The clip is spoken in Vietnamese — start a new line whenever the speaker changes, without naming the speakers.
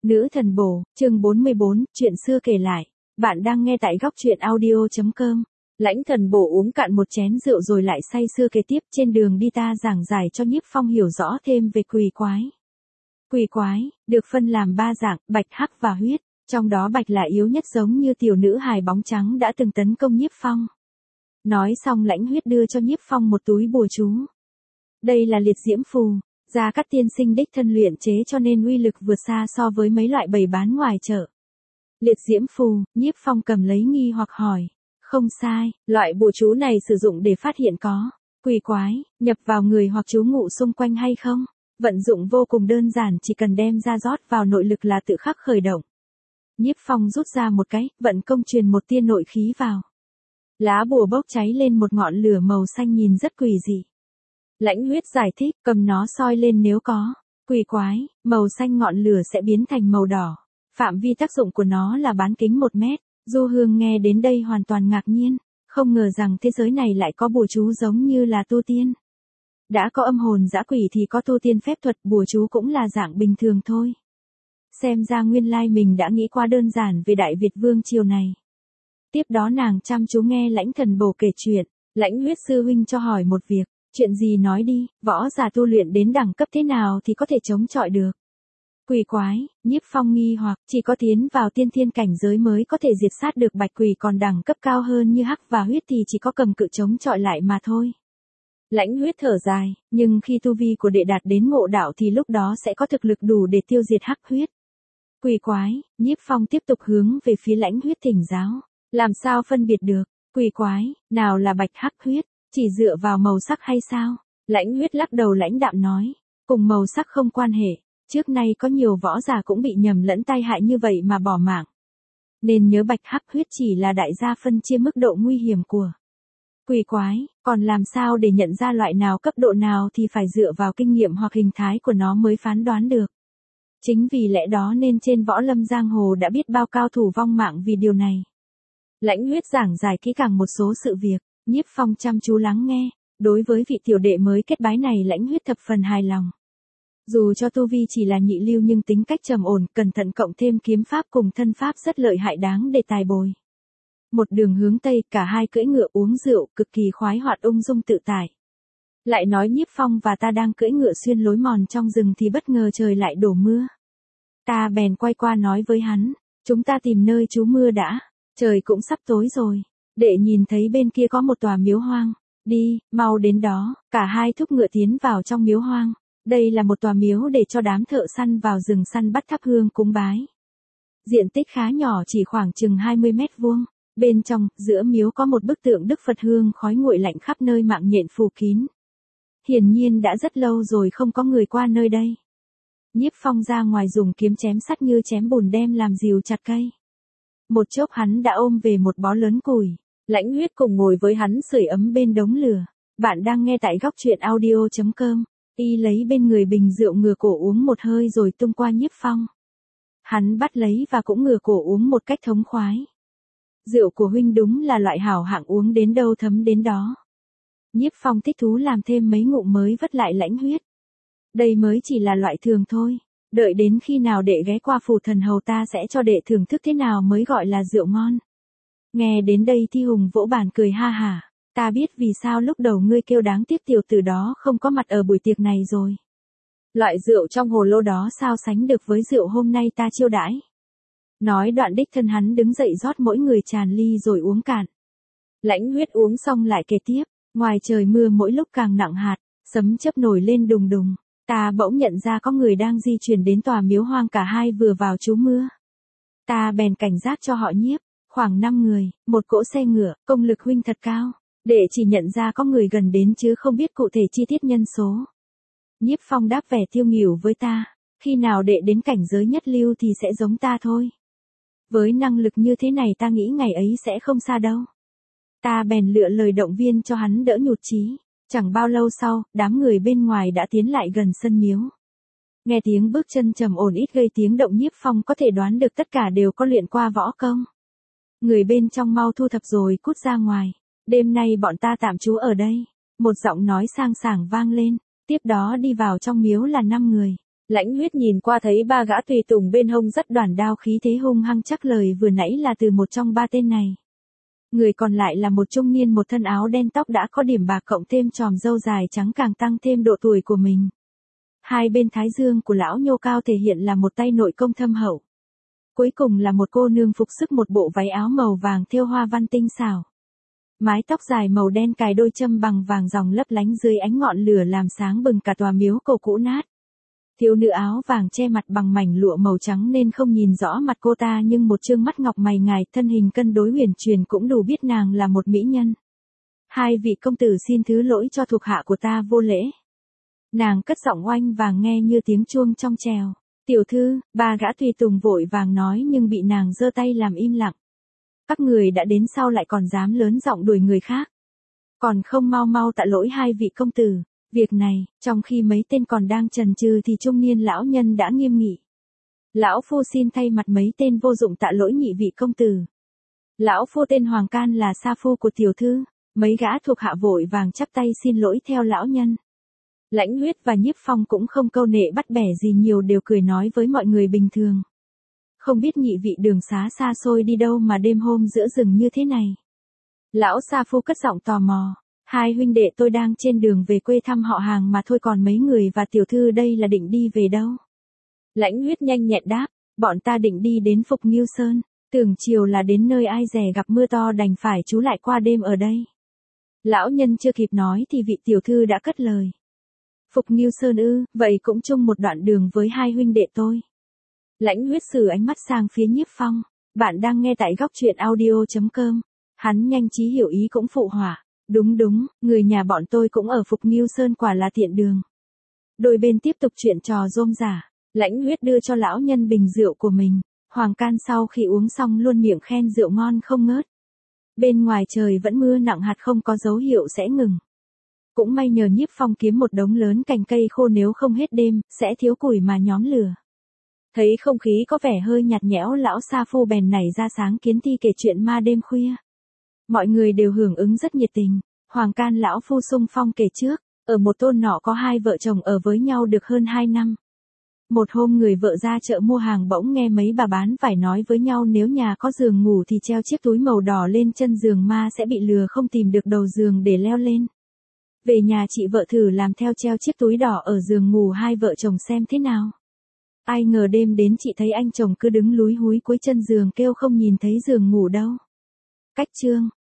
Nữ thần bổ, chương 44, chuyện xưa kể lại. Bạn đang nghe tại góc truyện audio.com. Lãnh thần bổ uống cạn một chén rượu rồi lại say sưa kể tiếp, trên đường đi ta giảng giải cho Nhiếp Phong hiểu rõ thêm về quỷ quái. Quỷ quái, được phân làm ba dạng, bạch, hắc và huyết, trong đó bạch là yếu nhất, giống như tiểu nữ hài bóng trắng đã từng tấn công Nhiếp Phong. Nói xong Lãnh Huyết đưa cho Nhiếp Phong một túi bùa chú. Đây là liệt diễm phù, Gia Cát tiên sinh đích thân luyện chế cho nên uy lực vượt xa so với mấy loại bày bán ngoài chợ. Liệt diễm phù, Nhiếp Phong cầm lấy nghi hoặc hỏi. Không sai, loại bùa chú này sử dụng để phát hiện có quỷ quái nhập vào người hoặc trú ngụ xung quanh hay không. Vận dụng vô cùng đơn giản, chỉ cần đem ra rót vào nội lực là tự khắc khởi động. Nhiếp Phong rút ra một cái, vận công truyền một tia nội khí vào. Lá bùa bốc cháy lên một ngọn lửa màu xanh nhìn rất quỷ dị. Lãnh Huyết giải thích, cầm nó soi lên nếu có quỷ quái, màu xanh ngọn lửa sẽ biến thành màu đỏ. Phạm vi tác dụng của nó là bán kính 1 mét. Du Hương nghe đến đây hoàn toàn ngạc nhiên, không ngờ rằng thế giới này lại có bùa chú giống như là tu tiên. Đã có âm hồn dã quỷ thì có tu tiên phép thuật, bùa chú cũng là dạng bình thường thôi. Xem ra nguyên lai mình đã nghĩ quá đơn giản về Đại Việt Vương triều này. Tiếp đó nàng chăm chú nghe Lãnh thần bổ kể chuyện. Lãnh Huyết sư huynh cho hỏi một việc. Chuyện gì nói đi, võ giả tu luyện đến đẳng cấp thế nào thì có thể chống chọi được? Quỷ quái, Nhiếp Phong nghi hoặc, chỉ có tiến vào tiên thiên cảnh giới mới có thể diệt sát được bạch quỷ, còn đẳng cấp cao hơn như hắc và huyết thì chỉ có cầm cự chống chọi lại mà thôi. Lãnh Huyết thở dài, nhưng khi tu vi của đệ đạt đến ngộ đạo thì lúc đó sẽ có thực lực đủ để tiêu diệt hắc huyết. Quỷ quái, Nhiếp Phong tiếp tục hướng về phía Lãnh Huyết thỉnh giáo. Làm sao phân biệt được, quỷ quái, nào là bạch hắc huyết? Chỉ dựa vào màu sắc hay sao? Lãnh Huyết lắc đầu lãnh đạm nói. Cùng màu sắc không quan hệ. Trước nay có nhiều võ giả cũng bị nhầm lẫn tai hại như vậy mà bỏ mạng. Nên nhớ bạch hắc huyết chỉ là đại gia phân chia mức độ nguy hiểm của quỷ quái. Còn làm sao để nhận ra loại nào cấp độ nào thì phải dựa vào kinh nghiệm hoặc hình thái của nó mới phán đoán được. Chính vì lẽ đó nên trên võ lâm giang hồ đã biết bao cao thủ vong mạng vì điều này. Lãnh Huyết giảng giải kỹ càng một số sự việc. Nhiếp Phong chăm chú lắng nghe, đối với vị tiểu đệ mới kết bái này Lãnh Huyết thập phần hài lòng. Dù cho tu vi chỉ là nhị lưu nhưng tính cách trầm ổn, cẩn thận cộng thêm kiếm pháp cùng thân pháp rất lợi hại, đáng để tài bồi. Một đường hướng Tây, cả hai cưỡi ngựa uống rượu, cực kỳ khoái hoạt ung dung tự tại. Lại nói Nhiếp Phong và ta đang cưỡi ngựa xuyên lối mòn trong rừng thì bất ngờ trời lại đổ mưa. Ta bèn quay qua nói với hắn, chúng ta tìm nơi trú mưa đã, trời cũng sắp tối rồi. Đệ nhìn thấy bên kia có một tòa miếu hoang, đi, mau đến đó. Cả hai thúc ngựa tiến vào trong miếu hoang. Đây là một tòa miếu để cho đám thợ săn vào rừng săn bắt thắp hương cúng bái. Diện tích khá nhỏ, chỉ khoảng chừng 20 mét vuông. Bên trong, giữa miếu có một bức tượng Đức Phật, hương khói nguội lạnh khắp nơi, mạng nhện phủ kín. Hiển nhiên đã rất lâu rồi không có người qua nơi đây. Nhiếp Phong ra ngoài dùng kiếm chém sắt như chém bùn đem làm rìu chặt cây. Một chốc hắn đã ôm về một bó lớn củi. Lãnh Huyết cùng ngồi với hắn sưởi ấm bên đống lửa. Bạn đang nghe tại góc truyện audio.com. Y lấy bên người bình rượu ngửa cổ uống một hơi rồi tung qua Nhiếp Phong. Hắn bắt lấy và cũng ngửa cổ uống một cách thống khoái. Rượu của huynh đúng là loại hảo hạng, uống đến đâu thấm đến đó. Nhiếp Phong thích thú làm thêm mấy ngụm mới vất lại Lãnh Huyết. Đây mới chỉ là loại thường thôi. Đợi đến khi nào đệ ghé qua phủ thần hầu ta sẽ cho đệ thưởng thức thế nào mới gọi là rượu ngon. Nghe đến đây Thi Hùng vỗ bàn cười ha hả. Ta biết vì sao lúc đầu ngươi kêu đáng tiếc tiểu tử đó không có mặt ở buổi tiệc này rồi. Loại rượu trong hồ lô đó sao sánh được với rượu hôm nay ta chiêu đãi. Nói đoạn đích thân hắn đứng dậy rót mỗi người tràn ly rồi uống cạn. Lãnh Huyết uống xong lại kể tiếp. Ngoài trời mưa mỗi lúc càng nặng hạt, sấm chớp nổi lên đùng đùng. Ta bỗng nhận ra có người đang di chuyển đến tòa miếu hoang, cả hai vừa vào trú mưa. Ta bèn cảnh giác cho họ Nhiếp. Khoảng 5 người, một cỗ xe ngựa, công lực huynh thật cao. Đệ chỉ nhận ra có người gần đến chứ không biết cụ thể chi tiết nhân số. Nhiếp Phong đáp vẻ tiêu nghỉu với ta. Khi nào đệ đến cảnh giới nhất lưu thì sẽ giống ta thôi. Với năng lực như thế này ta nghĩ ngày ấy sẽ không xa đâu. Ta bèn lựa lời động viên cho hắn đỡ nhụt chí. Chẳng bao lâu sau, đám người bên ngoài đã tiến lại gần sân miếu. Nghe tiếng bước chân trầm ổn ít gây tiếng động, Nhiếp Phong có thể đoán được tất cả đều có luyện qua võ công. Người bên trong mau thu thập rồi cút ra ngoài. Đêm nay bọn ta tạm trú ở đây. Một giọng nói sang sảng vang lên. Tiếp đó đi vào trong miếu là 5 người. Lãnh Huyết nhìn qua thấy ba gã tùy tùng bên hông rất đoản đao khí thế hung hăng, chắc lời vừa nãy là từ một trong ba tên này. Người còn lại là một trung niên, một thân áo đen, tóc đã có điểm bạc cộng thêm chòm râu dài trắng càng tăng thêm độ tuổi của mình. Hai bên thái dương của lão nhô cao thể hiện là một tay nội công thâm hậu. Cuối cùng là một cô nương phục sức một bộ váy áo màu vàng thêu hoa văn tinh xảo. Mái tóc dài màu đen cài đôi châm bằng vàng ròng lấp lánh dưới ánh ngọn lửa làm sáng bừng cả tòa miếu cổ cũ nát. Thiếu nữ áo vàng che mặt bằng mảnh lụa màu trắng nên không nhìn rõ mặt cô ta, nhưng một trương mắt ngọc mày ngài, thân hình cân đối huyền truyền cũng đủ biết nàng là một mỹ nhân. Hai vị công tử xin thứ lỗi cho thuộc hạ của ta vô lễ. Nàng cất giọng oanh vàng nghe như tiếng chuông trong trèo. Tiểu thư, ba gã tùy tùng vội vàng nói nhưng bị nàng giơ tay làm im lặng. Các người đã đến sau lại còn dám lớn giọng đuổi người khác. Còn không mau mau tạ lỗi hai vị công tử. Việc này, trong khi mấy tên còn đang chần chừ thì trung niên lão nhân đã nghiêm nghị. Lão phu xin thay mặt mấy tên vô dụng tạ lỗi nhị vị công tử. Lão phu tên Hoàng Can là sa phu của tiểu thư. Mấy gã thuộc hạ vội vàng chắp tay xin lỗi theo lão nhân. Lãnh Huyết và Nhiếp Phong cũng không câu nệ bắt bẻ gì nhiều, đều cười nói với mọi người bình thường. Không biết nhị vị đường xá xa xôi đi đâu mà đêm hôm giữa rừng như thế này. Lão sa phu cất giọng tò mò. Hai huynh đệ tôi đang trên đường về quê thăm họ hàng mà thôi, còn mấy người và tiểu thư đây là định đi về đâu? Lãnh Huyết nhanh nhẹn đáp, bọn ta định đi đến Phục Nghiêu Sơn, tưởng chiều là đến nơi ai dè gặp mưa to đành phải trú lại qua đêm ở đây. Lão nhân chưa kịp nói thì vị tiểu thư đã cất lời. Phục Nghiêu Sơn ư, vậy cũng chung một đoạn đường với hai huynh đệ tôi. Lãnh Huyết sử ánh mắt sang phía Nhiếp Phong, bạn đang nghe tại góc truyện audio.com. Hắn nhanh trí hiểu ý cũng phụ họa. Đúng, người nhà bọn tôi cũng ở Phục Nghiêu Sơn, quả là tiện đường. Đôi bên tiếp tục chuyện trò rôm rả. Lãnh Huyết đưa cho lão nhân bình rượu của mình. Hoàng Can sau khi uống xong luôn miệng khen rượu ngon không ngớt. Bên ngoài trời vẫn mưa nặng hạt, không có dấu hiệu sẽ ngừng. Cũng may nhờ Nhiếp Phong kiếm một đống lớn cành cây khô, nếu không hết đêm sẽ thiếu củi mà nhóm lửa. Thấy không khí có vẻ hơi nhạt nhẽo, lão sa phu bèn nảy ra sáng kiến thi kể chuyện ma đêm khuya. Mọi người đều hưởng ứng rất nhiệt tình. Hoàng Can lão phu xung phong kể trước, ở một thôn nọ có hai vợ chồng ở với nhau được hơn 2 năm. Một hôm người vợ ra chợ mua hàng bỗng nghe mấy bà bán vải nói với nhau nếu nhà có giường ngủ thì treo chiếc túi màu đỏ lên chân giường, ma sẽ bị lừa không tìm được đầu giường để leo lên. Về nhà chị vợ thử làm theo, treo chiếc túi đỏ ở giường ngủ hai vợ chồng xem thế nào. Ai ngờ đêm đến chị thấy anh chồng cứ đứng lúi húi cuối chân giường kêu không nhìn thấy giường ngủ đâu. Cách chương